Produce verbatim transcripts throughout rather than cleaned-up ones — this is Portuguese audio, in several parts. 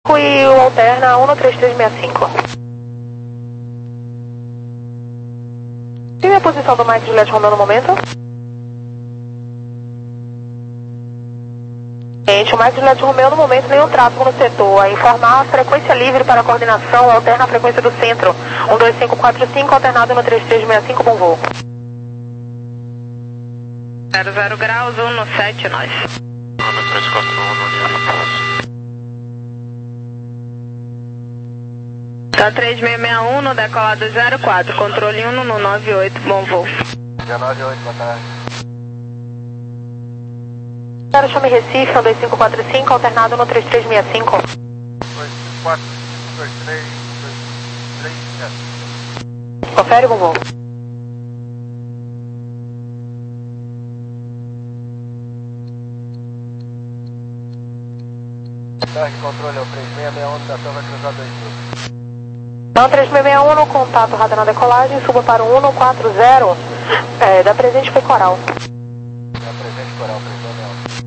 E o alterna um três três seis cinco. Tem a posição do Mike Juliette Romeo no momento? Gente, o Mike Juliette Romeo no momento, nenhum tráfego no setor. A informar a frequência livre para coordenação, alterna a frequência do centro. um dois cinco quatro cinco, alternado no três três seis cinco, bom voo. zero zero graus, um no sete, nós. um três quatro um, no Tá três seis seis um no decolado zero quatro, controle um no nove oito, bom voo. nove oito, boa tarde. Quero chame Recife, um dois cinco quatro cinco, alternado no três três seis cinco. dois quatro dois três dois três sete. Confere, bom voo. Tarde controle é o três seis seis um, da Silva Cruzada dois mil. Não, três seis seis um no contato, radar na decolagem, suba para o um quatro zero, é, da presente foi coral. Da presente coral, três seis seis um.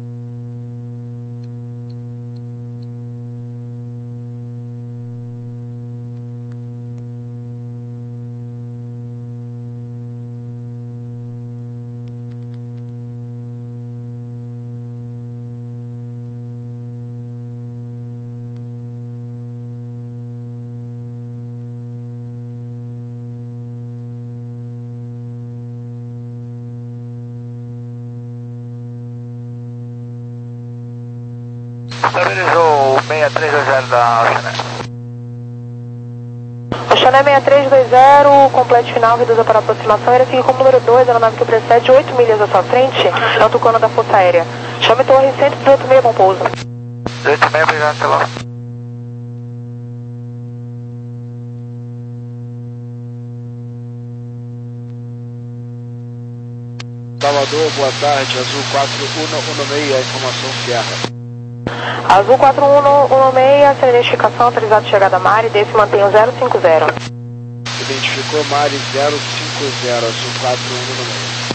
Estabilizou o seis três dois zero da Oceané. Oceané seis três dois zero, complete final, reduza para aproximação, ele fica como número dois, aeronave que precede oito milhas à sua frente, é o Tucano da Força Aérea. Chame torre cento e dezoito seis, bom pouso. dezoito seis, obrigado pela... Salvador, boa tarde, Azul quatro um um seis, informação Sierra. Azul quatro um um seis, sem identificação, autorizado chegada a Mari, desse mantém o zero cinco zero. Identificou Mari zero cinco zero, Azul quatro um um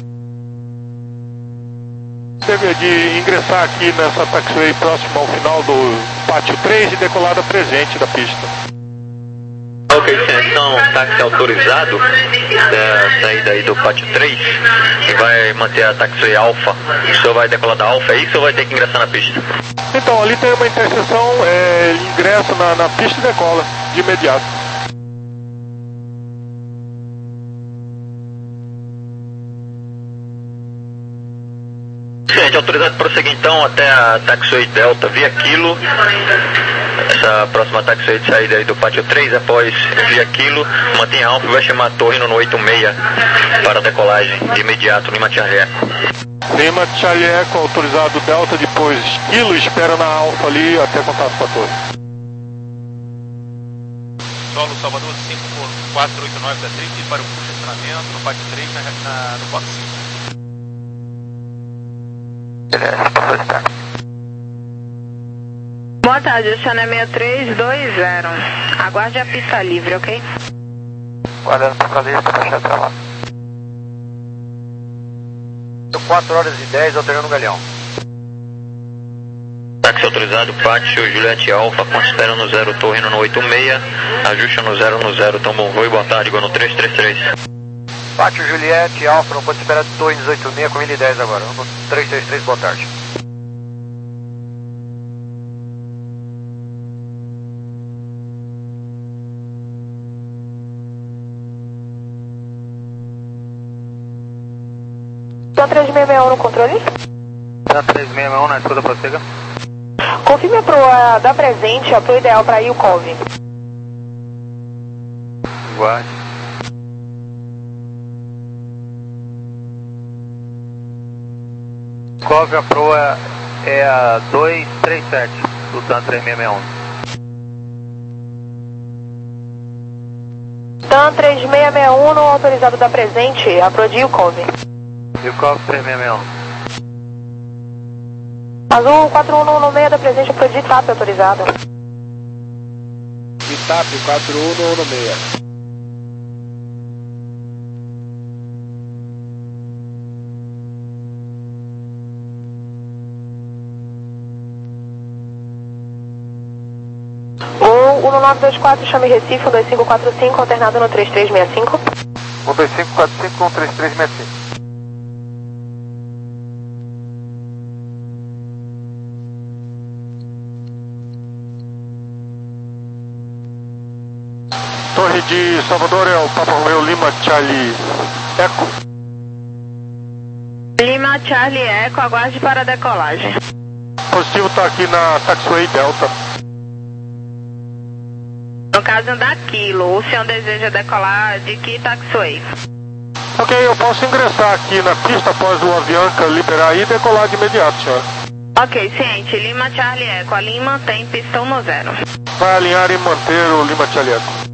seis. Teve de ingressar aqui nessa taxiway próxima ao final do pátio três e decolar da presente da pista. Ok, então táxi autorizado da saída aí do pátio três e vai manter a taxiway alfa. O senhor vai decolar da alfa, é isso ou vai ter que ingressar na pista? Então, ali tem uma interseção, é, ele ingressa na, na pista e decola de imediato. Gente, autorizado para prosseguir então até a taxiway Delta via Kilo. Essa próxima taxiway de saída aí do pátio três, após via Kilo, mantenha alfa e vai chamar a torre no oito seis para a decolagem de imediato, Lima Charlie Echo. Lima Charlie Echo, autorizado Delta, depois Kilo, espera na alfa ali até contato com a torre. Solo Salvador cinco quatro oito nove da Trip para o estacionamento no pátio três na, na, no box cinco. Beleza, passou de tarde. Boa tarde, Oceané seis três dois zero. Aguarde a pista livre, ok? Guardando para a lista para deixar até lá. quatro horas e dez, alternando o galeão. Táxi autorizado, pátio Juliette Alfa, com espera no zero, torre no oito seis, ajuste no zero no zero, então bom voo e boa tarde, igual no três três três. Pátio Juliette Alfa, não pode esperar de torre dezoito seis com mil e dez agora. No três três três, boa tarde. Então três seis seis um no controle? Tá três seis seis um, na escuta, prossiga. Confirme a proa da presente, a proa ideal para Yukov. Guarde. Cove, a proa é a dois três sete, do TAN três seis seis um. TAN três seis seis um no autorizado da presente, a proa de Yukov. Yukov três seis seis um. Azul quatro um um seis da presente, a proa de Itap autorizada. Itap quatro um um seis. um nove dois quatro, chame Recife, um dois cinco quatro cinco, alternado no três três seis cinco. um dois cinco quatro cinco, um três três seis cinco. Torre de Salvador é o Papa Romeo Lima Charlie Eco. Lima Charlie Eco, aguarde para a decolagem. Positivo está aqui na Taxiway Delta. No caso da Kilo, o senhor deseja decolar de que taxiway? Ok, eu posso ingressar aqui na pista após o Avianca liberar e decolar de imediato, senhora. Ok, ciente. Lima Charlie Eco, a Lima tem pistão no zero. Vai alinhar e manter o Lima Charlie Eco.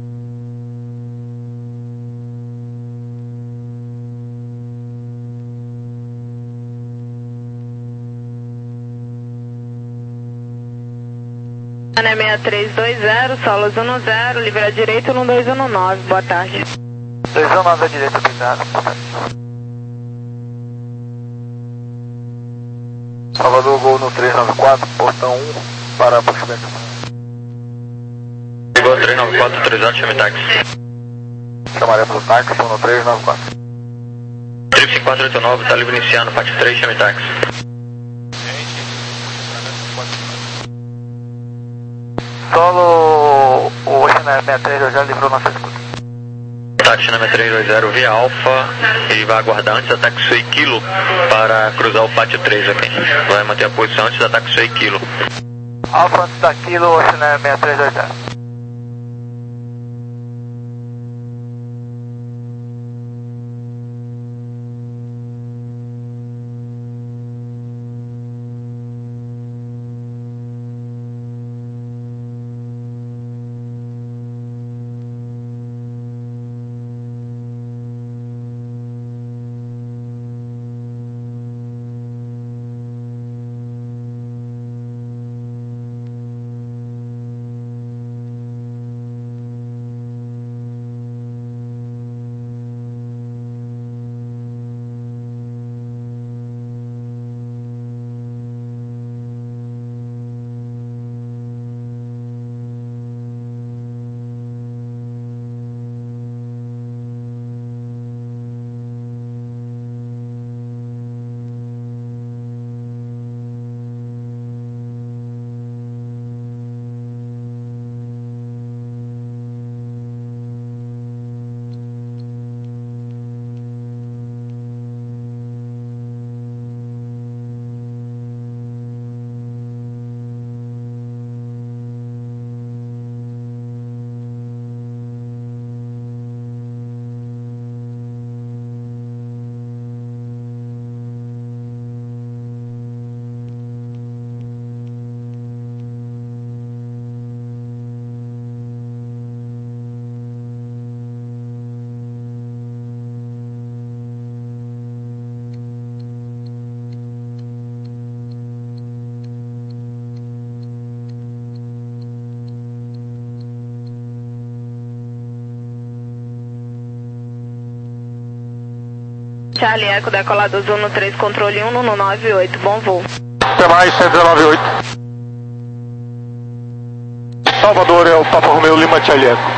Ana seis três dois zero, solos um zero, livre à direita no dois um nove, boa tarde. dois um nove à direita, obrigado. Salvador, Gol no três nove quatro, portão um, para aproximamento. Gol três nove quatro, três anos, chame táxi. Chamaremos o táxi, um no três nove quatro. Trip cinco quatro oito nove, está livre iniciando, pátio três, chame táxi. Solo, o China seis três dois zero livrou nossa escuta. Táxi China seis três dois zero via Alfa, ele vai aguardar antes da Taxiway Kilo para cruzar o pátio três aqui. Vai manter a posição antes da Taxiway Kilo. Alfa antes da Kilo, China seis três dois zero. Charlie Eco, decolado Azul no três, controle um no nove oito, bom voo. Até mais, sete um nove oito. Salvador é o Papa Romeo Lima Charlie Eco.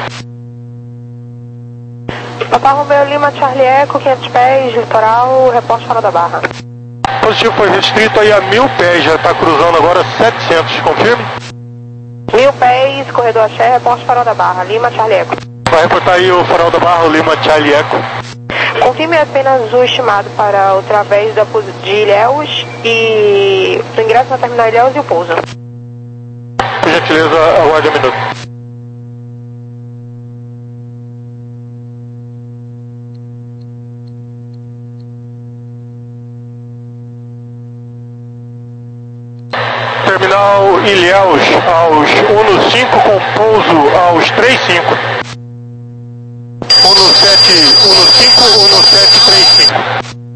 Papa Romeo Lima Charlie Eco, quinhentos pés, litoral, reporte fora da barra. Positivo foi restrito aí a mil pés, já está cruzando agora setecentos, confirme? Mil pés, corredor Axé, reporte farol da barra, Lima Charlie Eco. Vai reportar aí o farol da barra, o Lima Charlie Eco. Confirme apenas o estimado para o través da, de Ilhéus e o ingresso na terminal Ilhéus e o pouso. Por gentileza, aguarde um minuto. Terminal Ilhéus aos um no cinco com pouso aos três cinco. um no sete, um no cinco, um no sete, três cinco.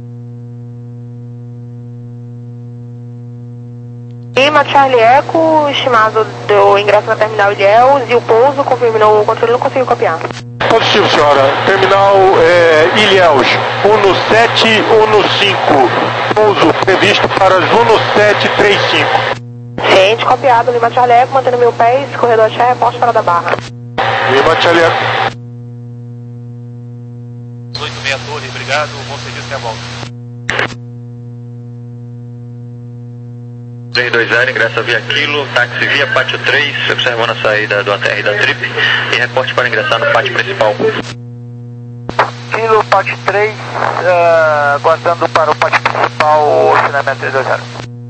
Lima Charlie Eco, estimado do ingresso na terminal Ilhéus e o pouso, confirmou o controle, não conseguiu copiar. Positivo, senhora. Terminal é, Ilhéus, um no sete, um no cinco. Pouso previsto para as um no sete, três cinco. Ciente, copiado, Lima Charlie Eco, mantendo mil pés, corredor X, reporte para da Barra. Lima Charlie Eco. oito meia Torre, obrigado, bom serviço até a volta. três dois zero, ingressa via Kilo, táxi via Pátio três, observando a saída do A T R da Trip e reporte para ingressar no pátio principal. Kilo, Pátio três, uh, aguardando para o pátio principal, acionamento três dois zero.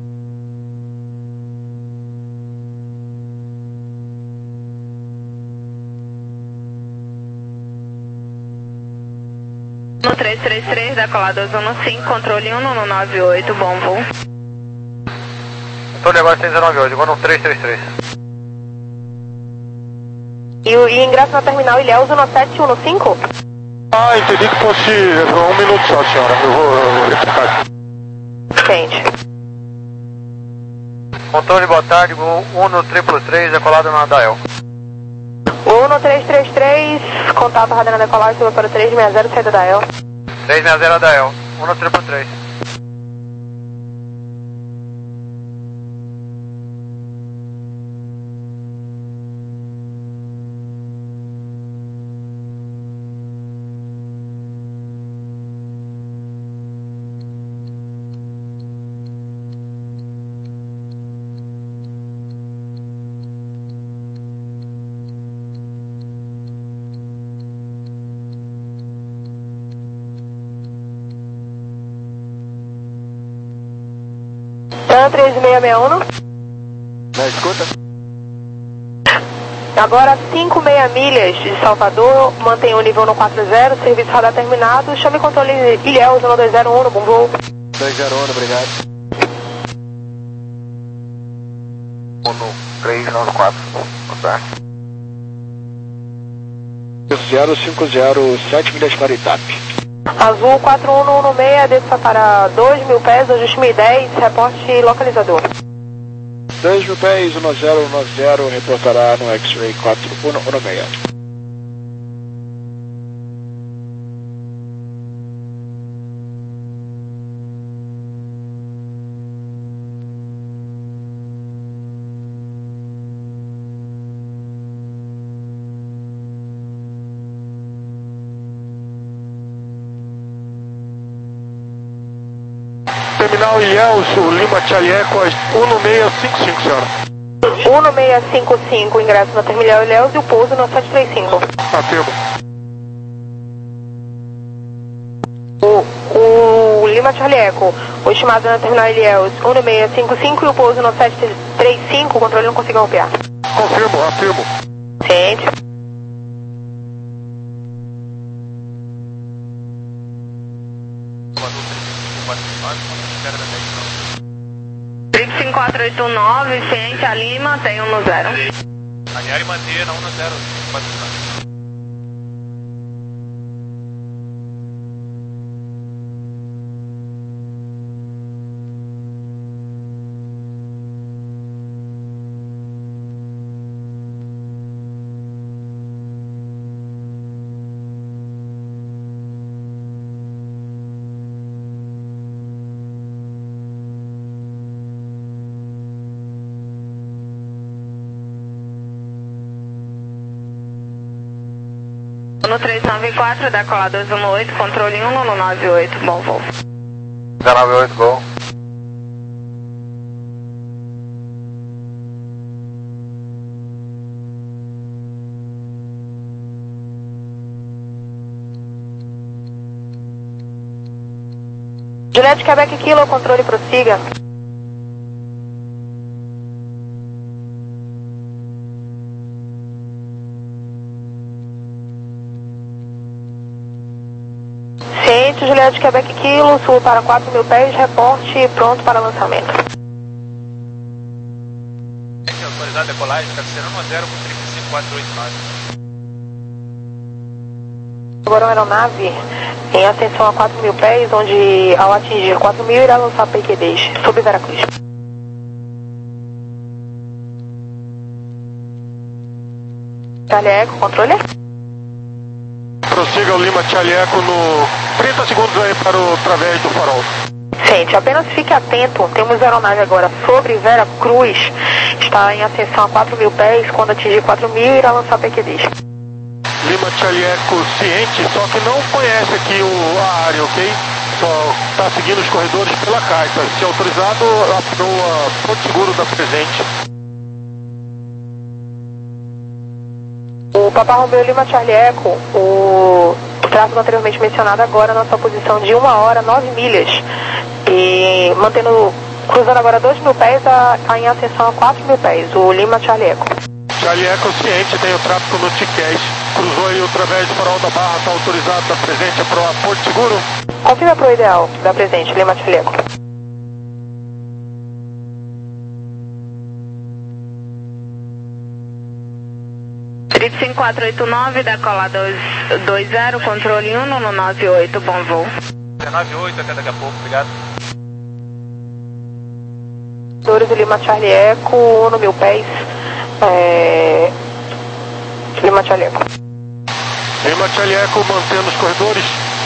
No três três três, decolado zona cinco, controle um no nove oito, bom voo. Controle agora seis nove oito, agora no três três três. E, o, e ingresso na terminal Ilhéus no sete um cinco? Ah, entendi que fosse um minuto só, senhora. Eu vou, eu vou verificar aqui. Ciente. Controle, boa tarde, um no triplo três, decolado na Dael. um no três três três, contato rádio na decolagem, suba para três seis zero, saída da El. três seis zero Dael, um no triplo três. três seis seis um. Na escuta? Agora cinco meia milhas de Salvador, mantém o nível no quatro zero, serviço radar terminado, chame controle Ilhéus no dois zero um, no bom voo. dois zero um, obrigado. um no três nove quatro, boa tarde. zero cinco zero, sete milhas para Itape. Azul quatro um um seis, desça para dois mil pés, ajuste mil e dez, reporte localizador. dois mil pés, um zero um zero, reportará no X-Ray quatro um um seis. Terminal Ilhéus, Lima Charlie Eco, um seis cinco cinco, senhora. um seis cinco cinco, ingresso na terminal Ilhéus e o pouso no sete três cinco. Afirmo. O, o Lima Charlie Eco, o estimado na terminal Ilhéus, um seis cinco cinco e o pouso no sete três cinco, o controle não conseguiu romper. Confirmo, afirmo. Ciente. três cinco quatro oito nove, ciente a Lima, tem um no zero. Alinhar e manter na um no zero, quatro nove. No três nove quatro, decolar dois um oito, controle um no nove oito, bom voo. nove oito, gol. Juliette Quebec Kilo, controle prossiga. Ciente, Juliette Quebec Kilo, sul para quatro mil pés, reporte pronto para lançamento. Tem autorizado a decolagem, cabeceira um a zero com três cinco quatro oito nove. Agora uma aeronave em ascensão a quatro mil pés, onde ao atingir quatro mil irá lançar P Q Ds, sobre Veracruz. Charlie Eco, controle? Prossiga o Lima Charlie Eco no trinta segundos aí para o través do farol. Gente, apenas fique atento, temos aeronave agora sobre Vera Cruz, está em ascensão a quatro mil pés, quando atingir quatro mil irá lançar P Q Ds. Lima Charlie Echo ciente, só que não conhece aqui o, a área, ok? Só está seguindo os corredores pela caixa. Se autorizado, aproa Porto Seguro da presente. O Papa Romeo Lima Charlie Echo, o tráfego anteriormente mencionado agora na sua posição de uma hora, nove milhas. E mantendo, cruzando agora dois mil pés, a, a em ascensão a quatro mil pés, o Lima Charlie Echo. Charlie Echo ciente, tem o tráfego no T C A S. Cruzou aí através do farol da Barra, está autorizado da presente para o Porto Seguro. Confirma para o ideal da presente, Lima Charlie Echo. Trip cinco quatro oito nove, decola dois zero, controle um no nove oito, bom voo. nove oito, até daqui a pouco, obrigado. Dores do Lima Charlie Echo, no mil pés, é... Lima Charlie Echo. Lima Charlie Echo mantendo os corredores.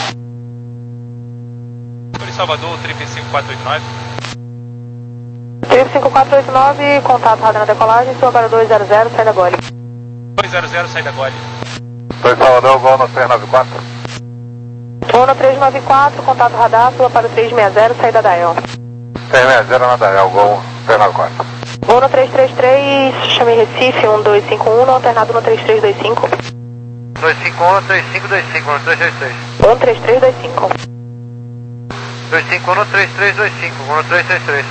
Salvador, Trip cinco quatro oito nove. Trip cinco quatro oito nove, contato rádio na decolagem, sua para dois zero zero, sai da Gole. dois zero zero, sai da Gole. dois Salvador, voo no três nove quatro. Voo no três nove quatro, contato radar, sua para o três seis zero, saída da E L. três seis zero na Dael, voo três nove quatro. Voo no três três três, chame Recife, um dois cinco um, no alternado no três três dois cinco. dois cinco um, três cinco dois cinco, no três três três. um três três dois cinco. dois cinco um, três três dois cinco, no três três três.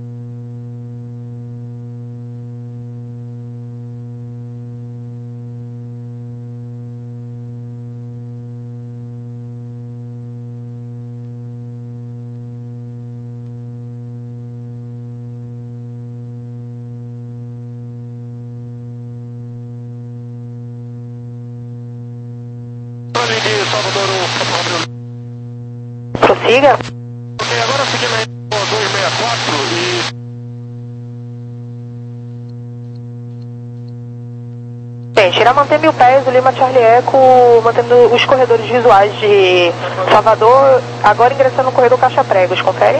Salvador, Prossiga. ok, agora seguindo aí o dois seis quatro e... Gente, irá manter mil pés, o Lima Charlie Echo, mantendo os corredores visuais de Salvador, agora ingressando no corredor Caixa Pregos, confere?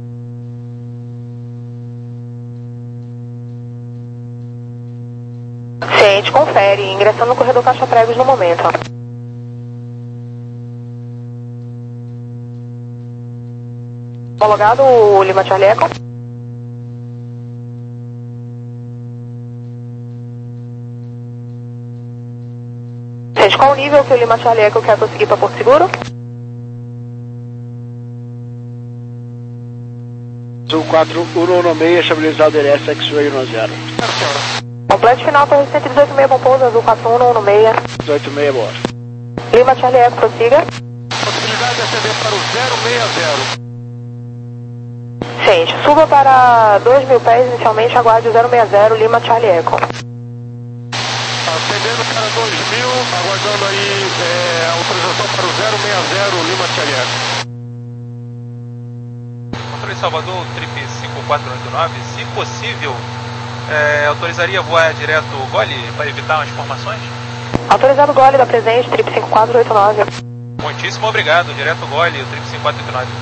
Gente, confere, ingressando no corredor Caixa Pregos no momento. Homologado, o Lima Charlie Echo. Gente, qual o nível que o Lima Charlie Echo quer conseguir para Porto Seguro? Azul quatro um um seis, estabilizado R S X-Ray um zero. Completo final, torre cento e dezoito seis, bom pouso, azul quatro um um seis. dezoito seis, boa. Lima Charlie Echo, prossiga. Possibilidade de acender para o zero seis zero. Gente, suba para dois mil pés inicialmente, aguarde o zero seis zero, Lima Charlie Echo. Ascendendo para dois mil, aguardando aí é, autorização para o zero seis zero, Lima Charlie Echo. Controle Salvador, Trip cinco quatro oito nove, se possível, é, autorizaria voar direto Gole para evitar umas formações? Autorizado Gole da presente, Trip cinco quatro oito nove. Muitíssimo obrigado, direto Gole, o Trip cinco quatro oito nove.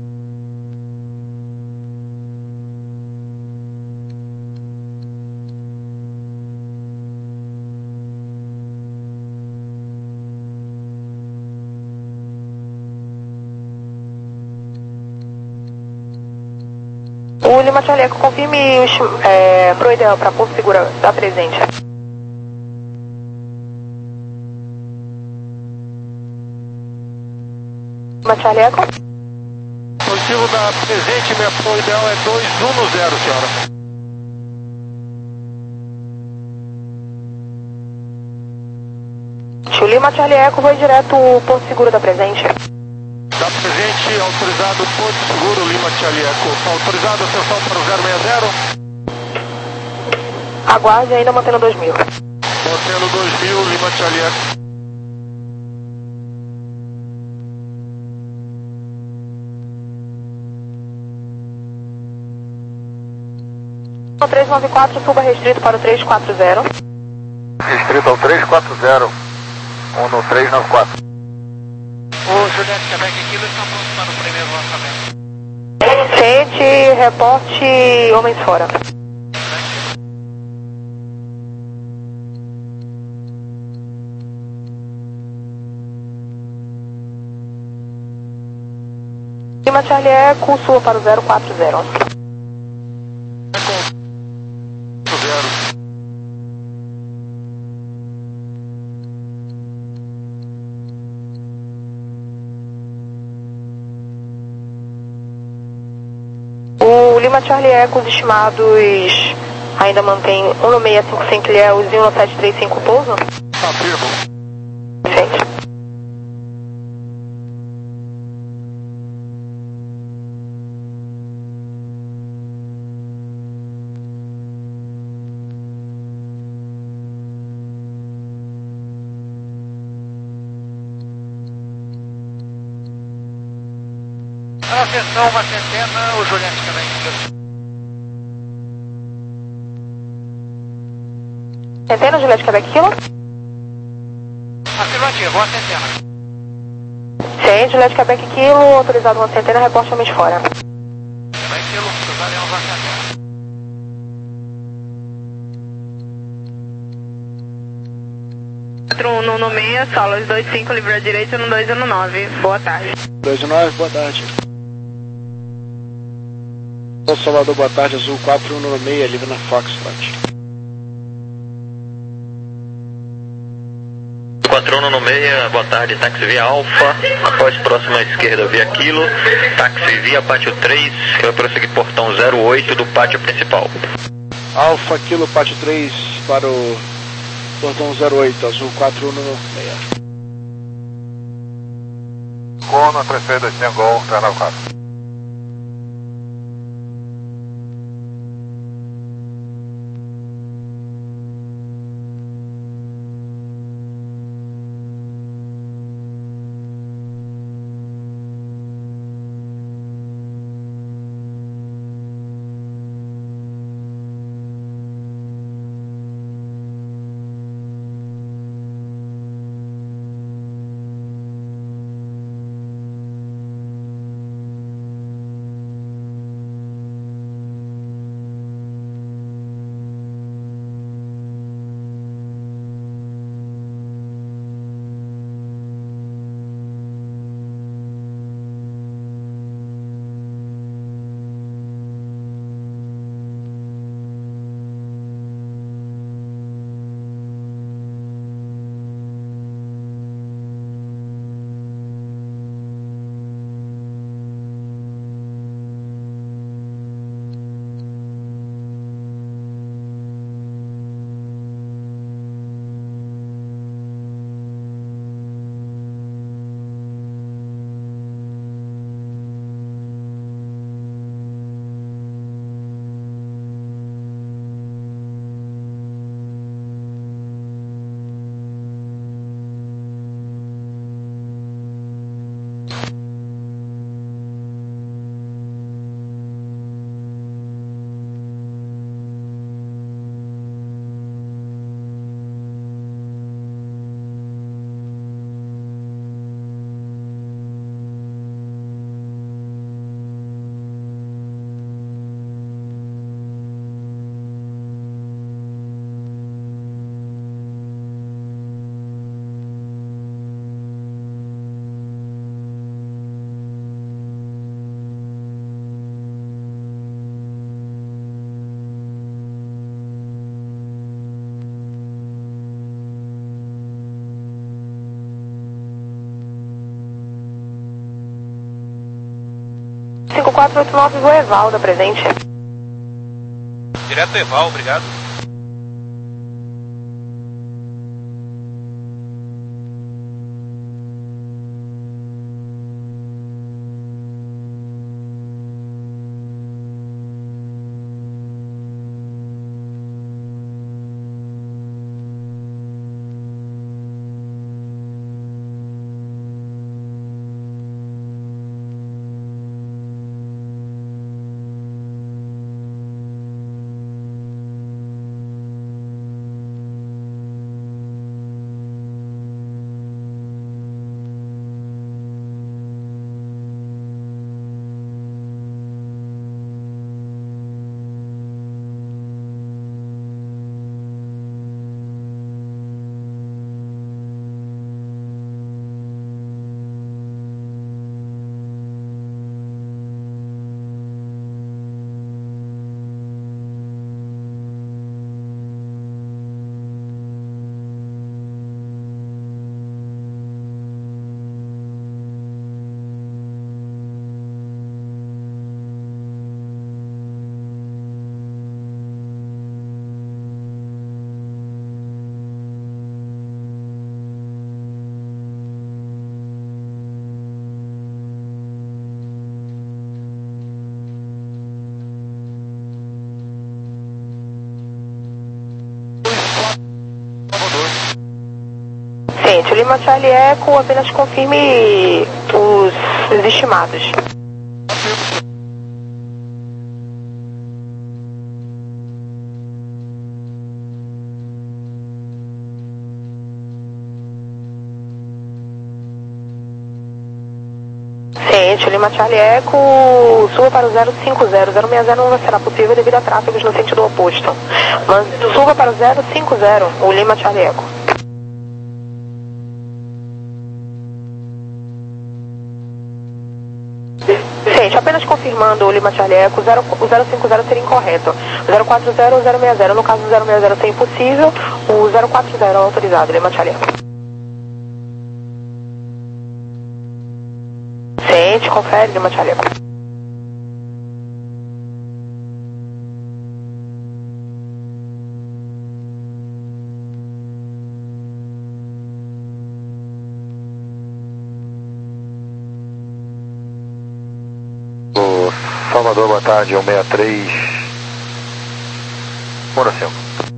O Lima Charlie Echo, confirme os, é, pro ideal para Porto Seguro da presente. Lima Charlie Echo. Positivo da presente, minha pro ideal é dois um zero, senhora. O Lima Charlie Echo vai direto Porto Seguro da presente. Da presente, autorizado Porto Seguro, Lima Charlie Echo. Autorizado ascensão para o zero seis zero. Aguarde ainda mantendo dois mil. Mantendo dois mil, Lima Charlie Echo. O três nove quatro, suba restrito para o três quatro zero. Restrito ao três quatro zero, um no três nove quatro. O Juliette Quebec Kilo está pronto para o primeiro lançamento. Ciente, reporte, homens fora. Lima Charlie Eco, sua para o zero quatro zero. O Lima Charlie Eco, os estimados ainda mantém um no seis cinco cinco Ilhéus e um no sete três cinco pouso? Afirmo. Perfeito. Atenção, uma centena, o Juliette também. Centena, Juliette Quebec Kilo? Afirmativo, uma centena. Ciente, Juliette Quebec Kilo, autorizado uma centena, reporte homens fora. Quebec Kilo, cruzaremos uma centena. quatro um no seis, solos dois cinco, livre à direita no dois um nove. Boa tarde. dois nove, boa tarde. Salvador, boa tarde, azul quatro um nove seis, livre na Foxtrot. quatro um no seis, boa tarde, táxi via Alfa, após próxima esquerda via Kilo, táxi via pátio três, que vai prosseguir portão zero oito do pátio principal. Alfa, Kilo, pátio três para o portão zero oito, azul quatro um nove seis. Cono, três seis dois cinco, três nove quatro. cinco quatro oito nove, o Evaldo, presente. Direto Eval, obrigado. Ciente, Lima Charlie Echo, apenas confirme os, os estimados. Ciente, Lima Charlie Echo, suba para o zero cinco zero, zero seis zero não será possível devido a tráfegos no sentido oposto. Mas suba para o zero cinco zero, o Lima Charlie Echo. Ciente, apenas confirmando o Lima Charlie Echo, o zero cinco zero seria incorreto. O zero quatro zero ou zero seis zero, no caso do zero seis zero ser impossível, o zero quatro zero é autorizado, Lima Charlie Echo. Ciente, confere, Lima Charlie Echo. O Salvador, boa tarde, um seis três, um cinco.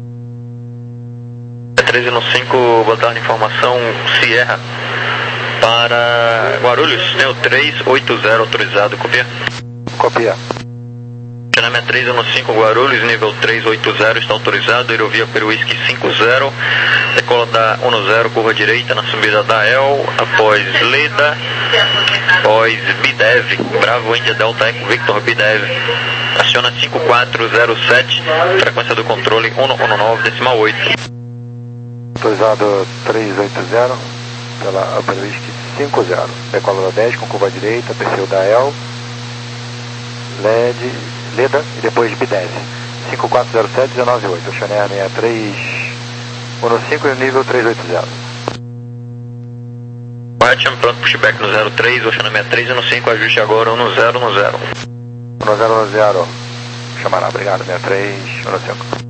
três um cinco, boa tarde, informação Sierra para Guarulhos, né, o três oito zero autorizado, copia? Copia. Xaname três um cinco, Guarulhos, nível três oito zero, está autorizado, aerovia Peruísque cinco zero, decola da um zero, curva direita na subida da El, após Leda, após Bidev, Bravo Índia Delta Eco Victor Bidev, aciona cinco quatro zero sete, frequência do controle um um nove, decimal oito. Autorizado três oito zero, pela Peruísque cinco zero, decola da dez com curva direita, perfil da El, L E D, Leda e depois Bidev, cinco quatro zero sete um nove oito, Oceanair seis três um cinco e nível três oito zero. Correto, pronto, pushback no zero três, Oceanair seis três um cinco, ajuste agora um zero um zero. um zero um zero, chamará, obrigado, seis três um cinco.